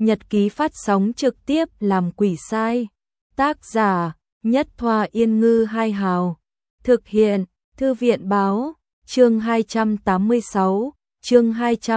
Nhật ký phát sóng trực tiếp làm quỷ sai. Tác giả Nhất Thoa Yên Ngư Hai Hào. Thực hiện Thư viện Báo. Chương 286, chương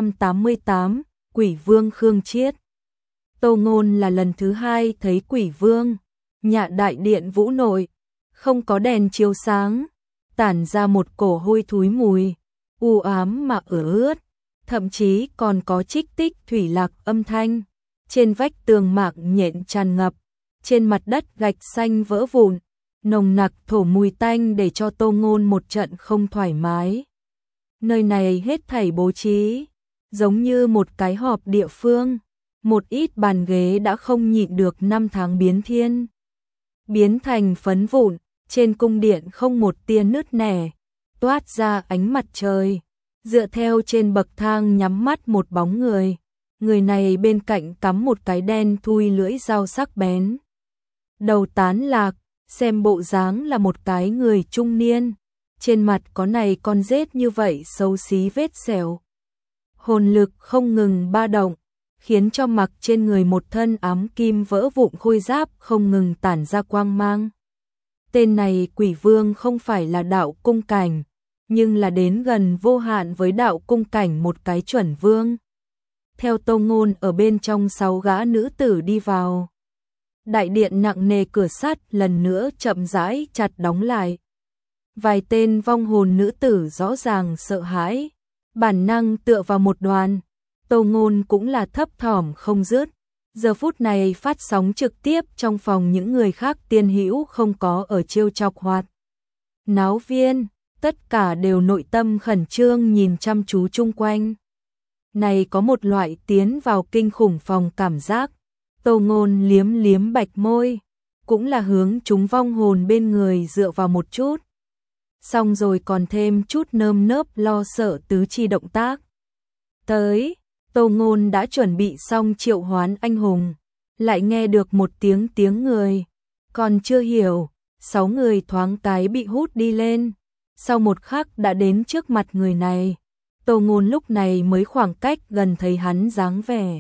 288, Quỷ Vương Khương Chiết. Tô Ngôn là lần thứ hai thấy quỷ vương. Nhạ đại điện Vũ Nội, không có đèn chiếu sáng, tản ra một cổ hôi thối mùi, u ám mà ướt, thậm chí còn có trích tích thủy lạc âm thanh. Trên vách tường mạc nhện tràn ngập, trên mặt đất gạch xanh vỡ vụn, nồng nặc thổ mùi tanh để cho Tô Ngôn một trận không thoải mái. Nơi này hết thảy bố trí giống như một cái họp địa phương, một ít bàn ghế đã không nhịn được năm tháng biến thiên, biến thành phấn vụn, trên cung điện không một tia nứt nẻ, toát ra ánh mặt trời. Dựa theo trên bậc thang nhắm mắt một bóng người, người này bên cạnh cắm một cái đen thui lưỡi dao sắc bén. Đầu tán lạc, xem bộ dáng là một cái người trung niên, trên mặt có này con rết như vậy xấu xí vết sẹo. Hồn lực không ngừng ba động, khiến cho mặc trên người một thân ám kim vỡ vụn khôi giáp không ngừng tản ra quang mang. Tên này quỷ vương không phải là đạo cung cảnh, nhưng là đến gần vô hạn với đạo cung cảnh một cái chuẩn vương. Theo Tô Ngôn ở bên trong 6 gã nữ tử đi vào. Đại điện nặng nề cửa sắt lần nữa chậm rãi chặt đóng lại. Vài tên vong hồn nữ tử rõ ràng sợ hãi, bản năng tựa vào một đoàn. Tô Ngôn cũng là thấp thỏm không dứt. Giờ phút này phát sóng trực tiếp trong phòng những người khác tiên hữu không có ở trêu chọc hoạt náo viên, tất cả đều nội tâm khẩn trương nhìn chăm chú chung quanh. Này có một loại tiến vào kinh khủng phòng cảm giác. Tô Ngôn liếm liếm bạch môi, cũng là hướng chúng vong hồn bên người dựa vào một chút. Xong rồi còn thêm chút nơm nớp lo sợ tứ chi động tác. Tới, Tô Ngôn đã chuẩn bị xong triệu hoán anh hùng, lại nghe được một tiếng người, còn chưa hiểu, 6 người thoáng cái bị hút đi lên, sau một khắc đã đến trước mặt người này. Tô Ngôn lúc này mới khoảng cách gần thấy hắn dáng vẻ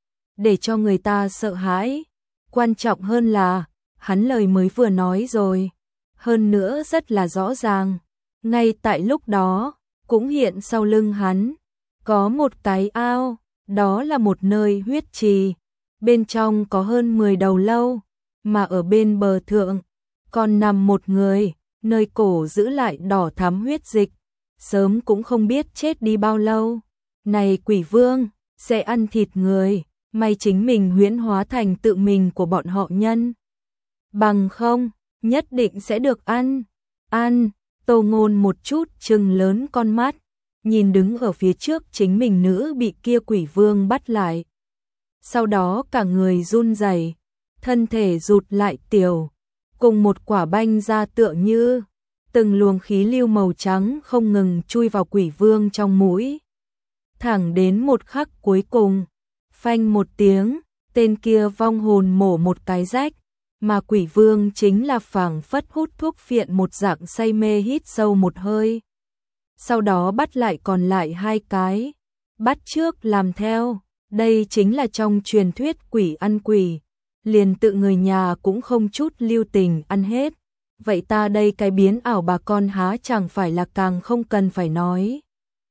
để cho người ta sợ hãi, quan trọng hơn là hắn lời mới vừa nói rồi, hơn nữa rất là rõ ràng, ngay tại lúc đó cũng hiện sau lưng hắn có một cái ao, đó là một nơi huyết trì, bên trong có hơn 10 đầu lâu, mà ở bên bờ thượng còn nằm một người, nơi cổ giữ lại đỏ thắm huyết dịch, sớm cũng không biết chết đi bao lâu. Này quỷ vương, sẽ ăn thịt người, may chính mình huyễn hóa thành tự mình của bọn họ nhân. Bằng không, nhất định sẽ được ăn. Ăn, Tô Ngôn một chút trừng lớn con mắt, nhìn đứng ở phía trước chính mình nữ bị kia quỷ vương bắt lại. Sau đó cả người run rẩy, thân thể rụt lại tiểu, cùng một quả banh ra tựa như từng luồng khí lưu màu trắng không ngừng chui vào quỷ vương trong mũi. Thẳng đến một khắc cuối cùng, phanh một tiếng, tên kia vong hồn mổ một cái rách, mà quỷ vương chính là phảng phất hút thuốc phiện một dạng say mê hít sâu một hơi. Sau đó bắt lại còn lại 2 cái, bắt trước làm theo, đây chính là trong truyền thuyết quỷ ăn quỷ, liền tự người nhà cũng không chút lưu tình ăn hết. Vậy ta đây cái biến ảo bà con há chẳng phải là càng không cần phải nói.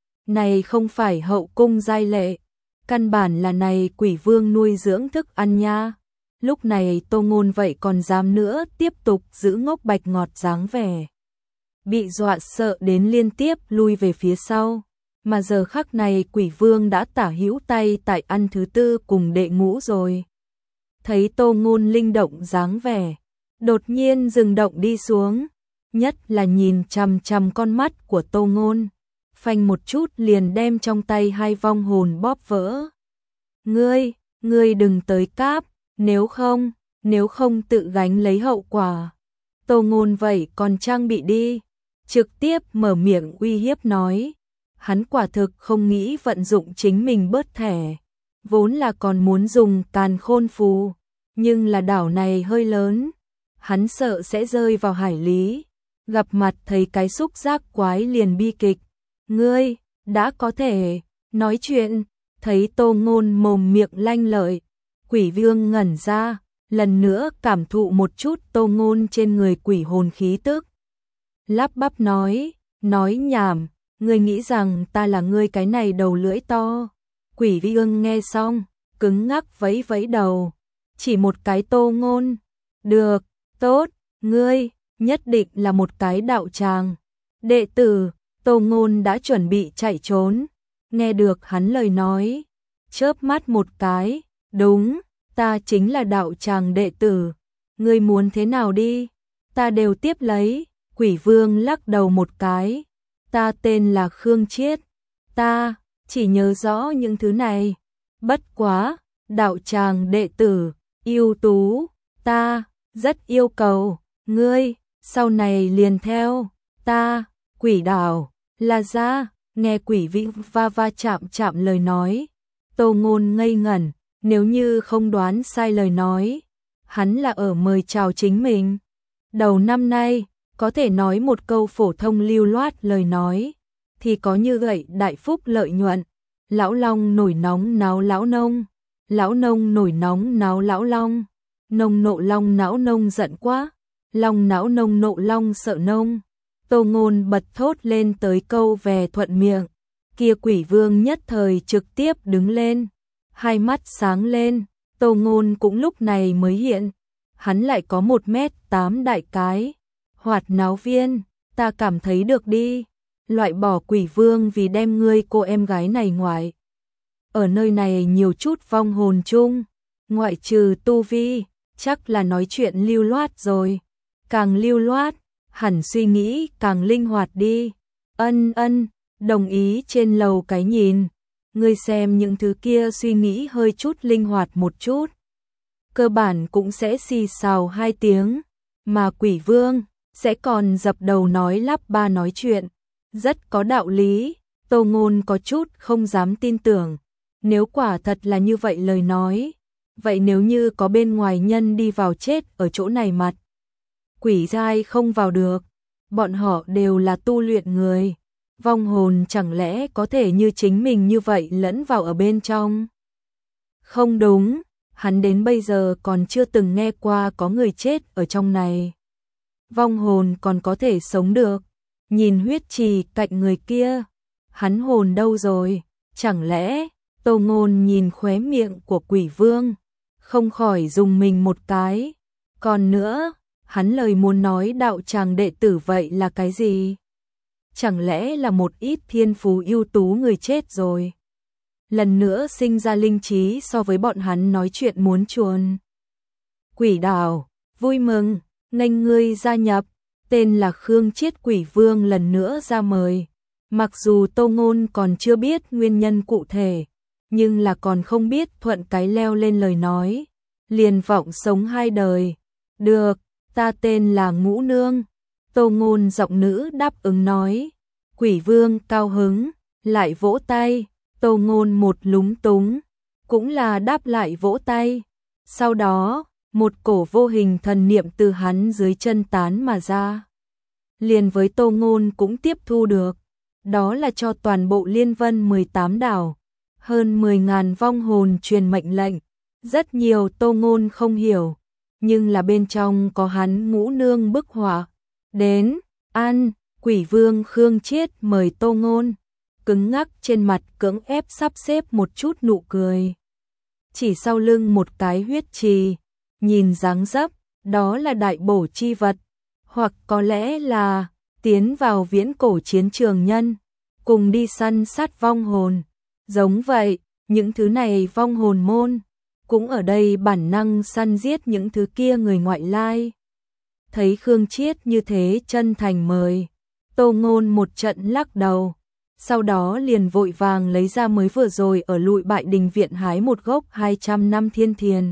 Này không phải hậu cung giai lệ, căn bản là này quỷ vương nuôi dưỡng thức ăn nha. Lúc này Tô Ngôn vậy còn dám nữa tiếp tục giữ ngốc bạch ngọt dáng vẻ. Bị dọa sợ đến liên tiếp lui về phía sau. Mà giờ khắc này quỷ vương đã tả hữu tay tại ăn thứ tư cùng đệ ngũ rồi. Thấy Tô Ngôn linh động dáng vẻ, đột nhiên dừng động đi xuống, nhất là nhìn chằm chằm con mắt của Tô Ngôn, phanh một chút liền đem trong tay 2 vong hồn bóp vỡ. Ngươi đừng tới cáp, nếu không tự gánh lấy hậu quả. Tô Ngôn vậy còn trang bị đi, trực tiếp mở miệng uy hiếp nói. Hắn quả thực không nghĩ vận dụng chính mình bớt thẻ, vốn là còn muốn dùng càn khôn phù, nhưng là đảo này hơi lớn, hắn sợ sẽ rơi vào hải lý, gặp mặt thấy cái xúc giác quái liền bi kịch. Ngươi đã có thể nói chuyện, thấy Tô Ngôn mồm miệng lanh lợi, Quỷ vương ngẩn ra, lần nữa cảm thụ một chút Tô Ngôn trên người quỷ hồn khí tức. Lắp bắp nói nhảm, ngươi nghĩ rằng ta là ngươi cái này đầu lưỡi to. Quỷ vương nghe xong, cứng ngắc vẫy vẫy đầu, chỉ một cái Tô Ngôn. Được, tốt, ngươi nhất định là một cái đạo tràng đệ tử. Tô Ngôn đã chuẩn bị chạy trốn, nghe được hắn lời nói, chớp mắt một cái, đúng, ta chính là đạo tràng đệ tử, ngươi muốn thế nào đi, ta đều tiếp lấy. Quỷ vương lắc đầu một cái, ta tên là Khương Chiết, ta chỉ nhớ rõ những thứ này, bất quá, đạo tràng đệ tử, ưu tú, ta rất yêu cầu, ngươi, sau này liền theo, ta, Quỷ đảo, là ra, nghe quỷ vĩ va chạm lời nói. Tô Ngôn ngây ngẩn, nếu như không đoán sai lời nói, hắn là ở mời chào chính mình. Đầu năm nay, có thể nói một câu phổ thông lưu loát lời nói, thì có như vậy đại phúc lợi nhuận. Lão Long nổi nóng náo lão nông, lão nông nổi nóng náo lão Long, nông nộ Long não nông giận quá, Long não nông nộ Long sợ nông. Tô Ngôn bật thốt lên tới câu về thuận miệng, kia quỷ vương nhất thời trực tiếp đứng lên, hai mắt sáng lên. Tô Ngôn cũng lúc này mới hiện, hắn lại có 1m8 đại cái, hoạt náo viên, ta cảm thấy được đi, loại bỏ quỷ vương vì đem ngươi cô em gái này ngoại. Ở nơi này nhiều chút vong hồn chung, ngoại trừ tu vi, chắc là nói chuyện lưu loát rồi, càng lưu loát, hẳn suy nghĩ càng linh hoạt đi. Ân, đồng ý trên lầu cái nhìn, ngươi xem những thứ kia suy nghĩ hơi chút linh hoạt một chút, cơ bản cũng sẽ xì xào 2 tiếng, mà quỷ vương sẽ còn dập đầu nói lắp ba nói chuyện, rất có đạo lý. Tô Ngôn có chút không dám tin tưởng, nếu quả thật là như vậy lời nói, vậy nếu như có bên ngoài nhân đi vào chết ở chỗ này mặt, quỷ giai không vào được, bọn họ đều là tu luyện người, vong hồn chẳng lẽ có thể như chính mình như vậy lẫn vào ở bên trong? Không đúng, hắn đến bây giờ còn chưa từng nghe qua có người chết ở trong này. Vong hồn còn có thể sống được, nhìn huyết trì cạnh người kia, hắn hồn đâu rồi? Chẳng lẽ? Tô Ngôn nhìn khóe miệng của quỷ vương, không khỏi dùng mình một cái. Còn nữa, hắn lời muốn nói đạo tràng đệ tử vậy là cái gì? Chẳng lẽ là một ít thiên phú ưu tú người chết rồi? Lần nữa sinh ra linh trí so với bọn hắn nói chuyện muốn chuồn. Quỷ đảo, vui mừng, nghênh ngươi gia nhập, tên là Khương Chiết. Quỷ vương lần nữa ra mời. Mặc dù Tô Ngôn còn chưa biết nguyên nhân cụ thể, nhưng là còn không biết thuận cái leo lên lời nói, liền vọng sống 2 đời. Được, ta tên là Ngũ Nương. Tô Ngôn giọng nữ đáp ứng nói. Quỷ vương cao hứng, lại vỗ tay. Tô Ngôn một lúng túng, cũng là đáp lại vỗ tay. Sau đó, một cổ vô hình thần niệm từ hắn dưới chân tán mà ra. Liền với Tô Ngôn cũng tiếp thu được, đó là cho toàn bộ Liên Vân 18 đảo, hơn 10.000 vong hồn truyền mệnh lệnh. Rất nhiều Tô Ngôn không hiểu, nhưng là bên trong có hắn Ngũ Nương bức họa. Đến, ăn, quỷ vương Khương Chiết mời Tô Ngôn, cứng ngắc trên mặt cưỡng ép sắp xếp một chút nụ cười. Chỉ sau lưng một cái huyết trì, nhìn dáng dấp, đó là đại bổ chi vật, hoặc có lẽ là tiến vào viễn cổ chiến trường nhân, cùng đi săn sát vong hồn. Giống vậy, những thứ này vong hồn môn, cũng ở đây bản năng săn giết những thứ kia người ngoại lai. Thấy Khương Chiết như thế chân thành mời, Tô Ngôn một trận lắc đầu, sau đó liền vội vàng lấy ra mới vừa rồi ở Lụi Bại Đình viện hái một gốc 200 năm thiên thiền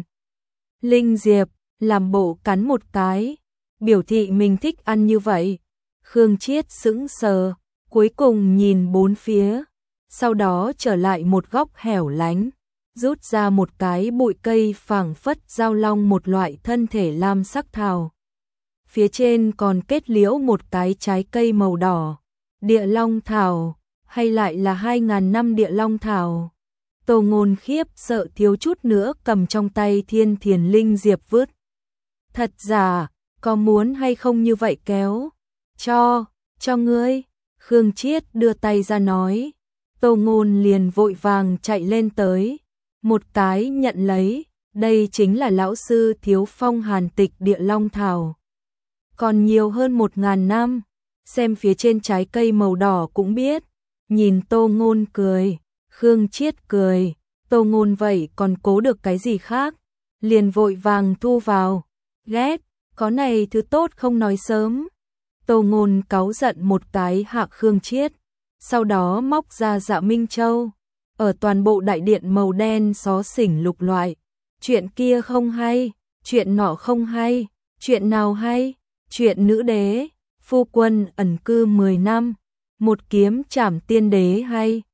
linh diệp, làm bộ cắn một cái, biểu thị mình thích ăn như vậy. Khương Chiết sững sờ, cuối cùng nhìn bốn phía, sau đó trở lại một góc hẻo lánh, rút ra một cái bụi cây phảng phất giao long một loại thân thể lam sắc thảo. Phía trên còn kết liễu một cái trái cây màu đỏ, địa long thảo, hay lại là 2.000 năm địa long thảo. Tô Ngôn khiếp sợ thiếu chút nữa cầm trong tay Thiên Thiền Linh Diệp vứt. Thật giả, có muốn hay không như vậy kéo? Cho ngươi. Khương Chiết đưa tay ra nói. Tô Ngôn liền vội vàng chạy lên tới. Một cái nhận lấy, đây chính là lão sư Thiếu Phong hàn tịch địa long thảo. Còn nhiều hơn 1000 năm, xem phía trên trái cây màu đỏ cũng biết. Nhìn Tô Ngôn cười, Khương Chiết cười, Tô Ngôn vậy còn cố được cái gì khác, liền vội vàng thu vào. Ghét, có này thứ tốt không nói sớm. Tô Ngôn cáu giận một cái hạ Khương Chiết, sau đó móc ra Dạ Minh Châu, ở toàn bộ đại điện màu đen xó xỉnh lục loại. Chuyện kia không hay, chuyện nọ không hay, chuyện nào hay? Chuyện nữ đế, phu quân ẩn cư 10 năm, một kiếm trảm tiên đế hay?